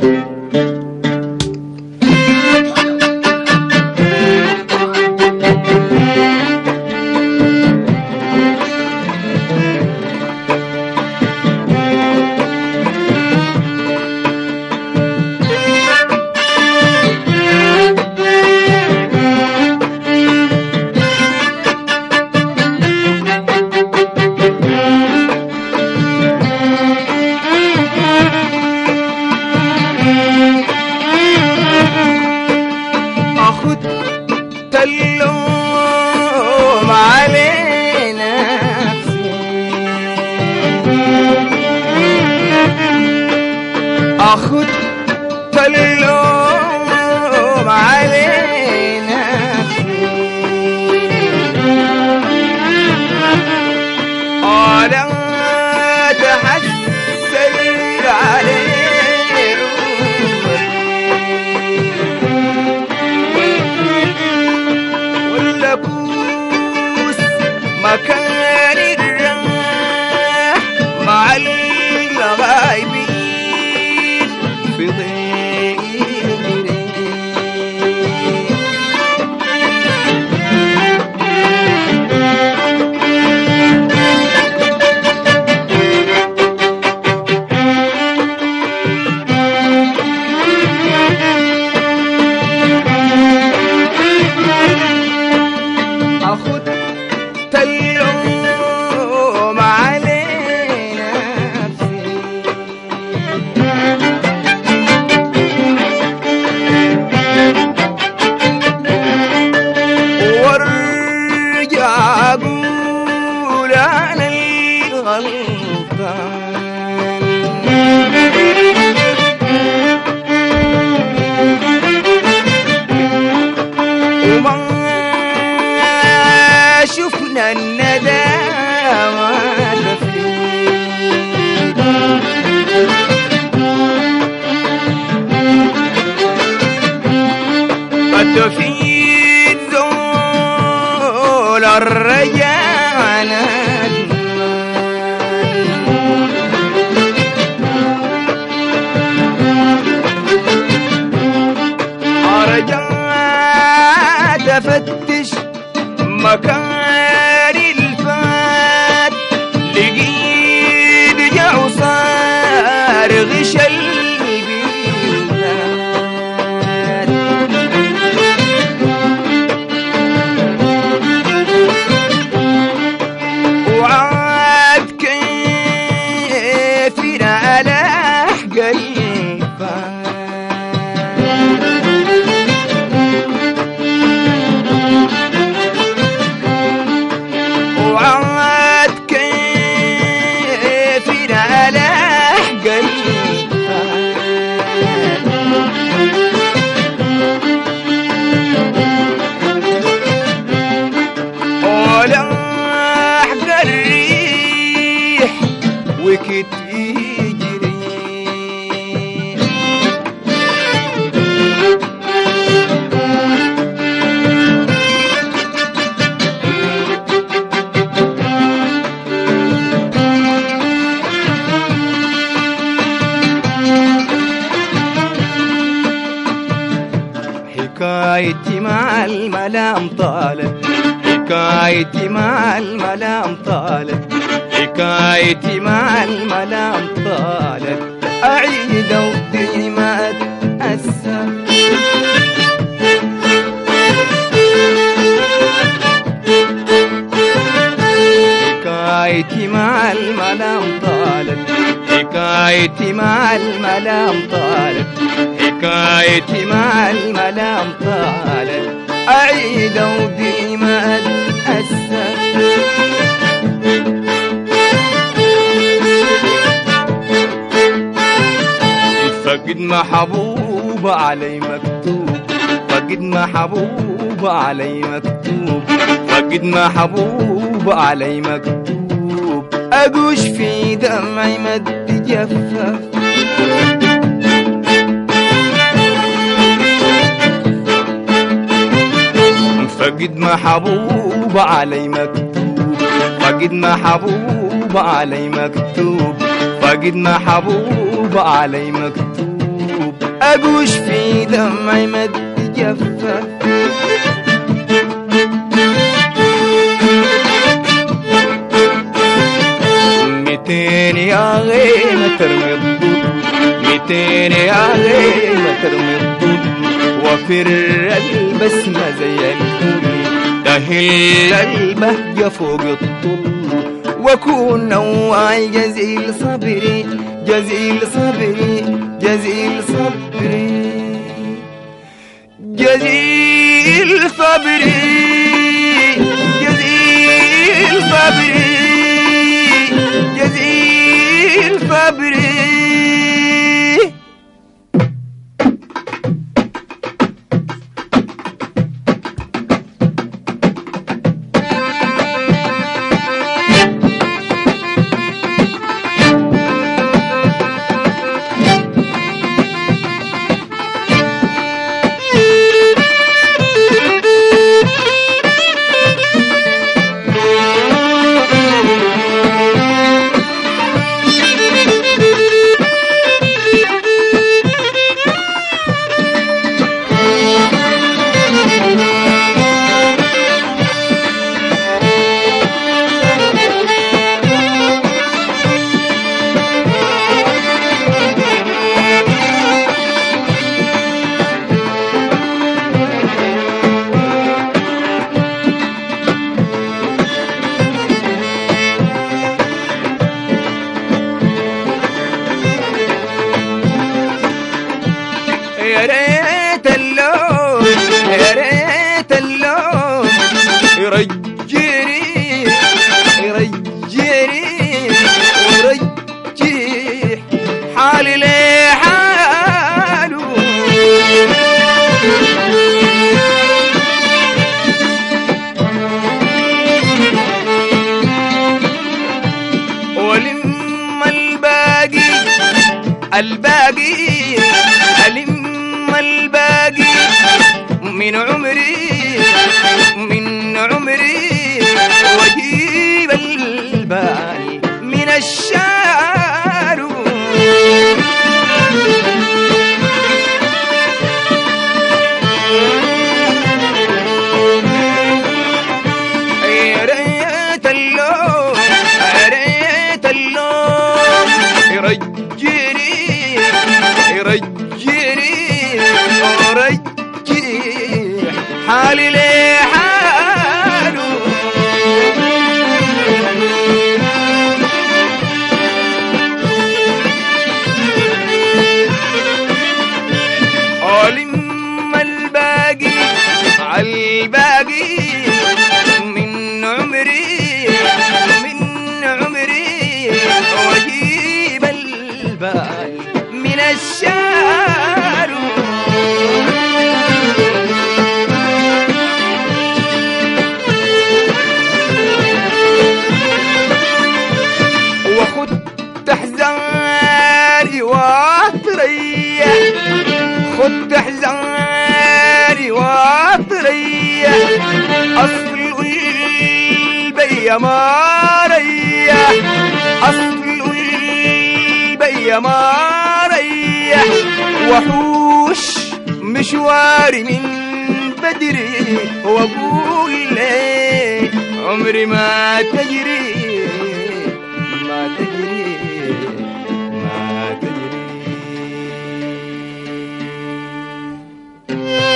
اللوم علينا أخدت اللوم علينا ولا تحسن عليه ولا كوس مكان الراح مع الغايبين في أخدت اللوم علينا وارجع أقول أنا الغلطان وما شفنا الندامة تفيد قد تفيد ذول الرجاء رجعت أفتش مكان الفات لقيت جا وصار غش البلاد وعاد كيفنا على قلبك وعاد كيفنا على قلبك ولا أحقى الريح وكت يجري حكايتي مع الملام طالت حكايتي مع الملام طالت حكايتي مع الملام طالت أعيد ودي ما أتأثر حكايتي مع الملام طالت حكايتي مع الملام طالت حكايتي مع الملام طالت أعيد ودي ما أتأثر فقد محبوب علي مكتوب فقد محبوب علي مكتوب فقد محبوب علي مكتوب أقوش في دمعي مد جفاف فقد محبوب علي مكتوب فقد محبوب علي مكتوب فقد محبوب علي مكتوب أقوش في دمعي مد جفة. ميتين يا غيمة ترمي الضوء، ميتين يا غيمة ترمي الضوء، وفر البسمة زي الفل، تهل البهجة فوق الطل، وكون نواعي جزيل صبري، جزيل صبري، جزيل صبري، جزيل صبري، جزيل صبري، جزيل صبري. يا ريت اللون، يا ريت اللون يرجعني، يرجعني، يرجح حالي لحاله. ولم الباقي، الباقي ألم الباقي من عمري، من عمري، واجيب الباقي من الشارع. يا ريت اللون، يا ريت اللون يرجعني، يرجعني، ورجح حالي لحاله. ألم الباقي عالباقي من عمري، من عمري، واجيب الباقي من الشارع. وخد تحزاني واطريح، خد تحزاني واطريح، أصل البي ما ريح، أصل البي ما ريح، وحوش مشواري من بدري، وأقول لي عمري ما تجري، ما تجري، ما تجري.